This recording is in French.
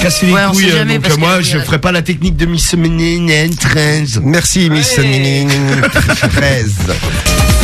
casser les Ouais, on sait couilles. jamais, Donc parce moi, que- je ferai pas la technique de Miss 13. Merci Miss 13.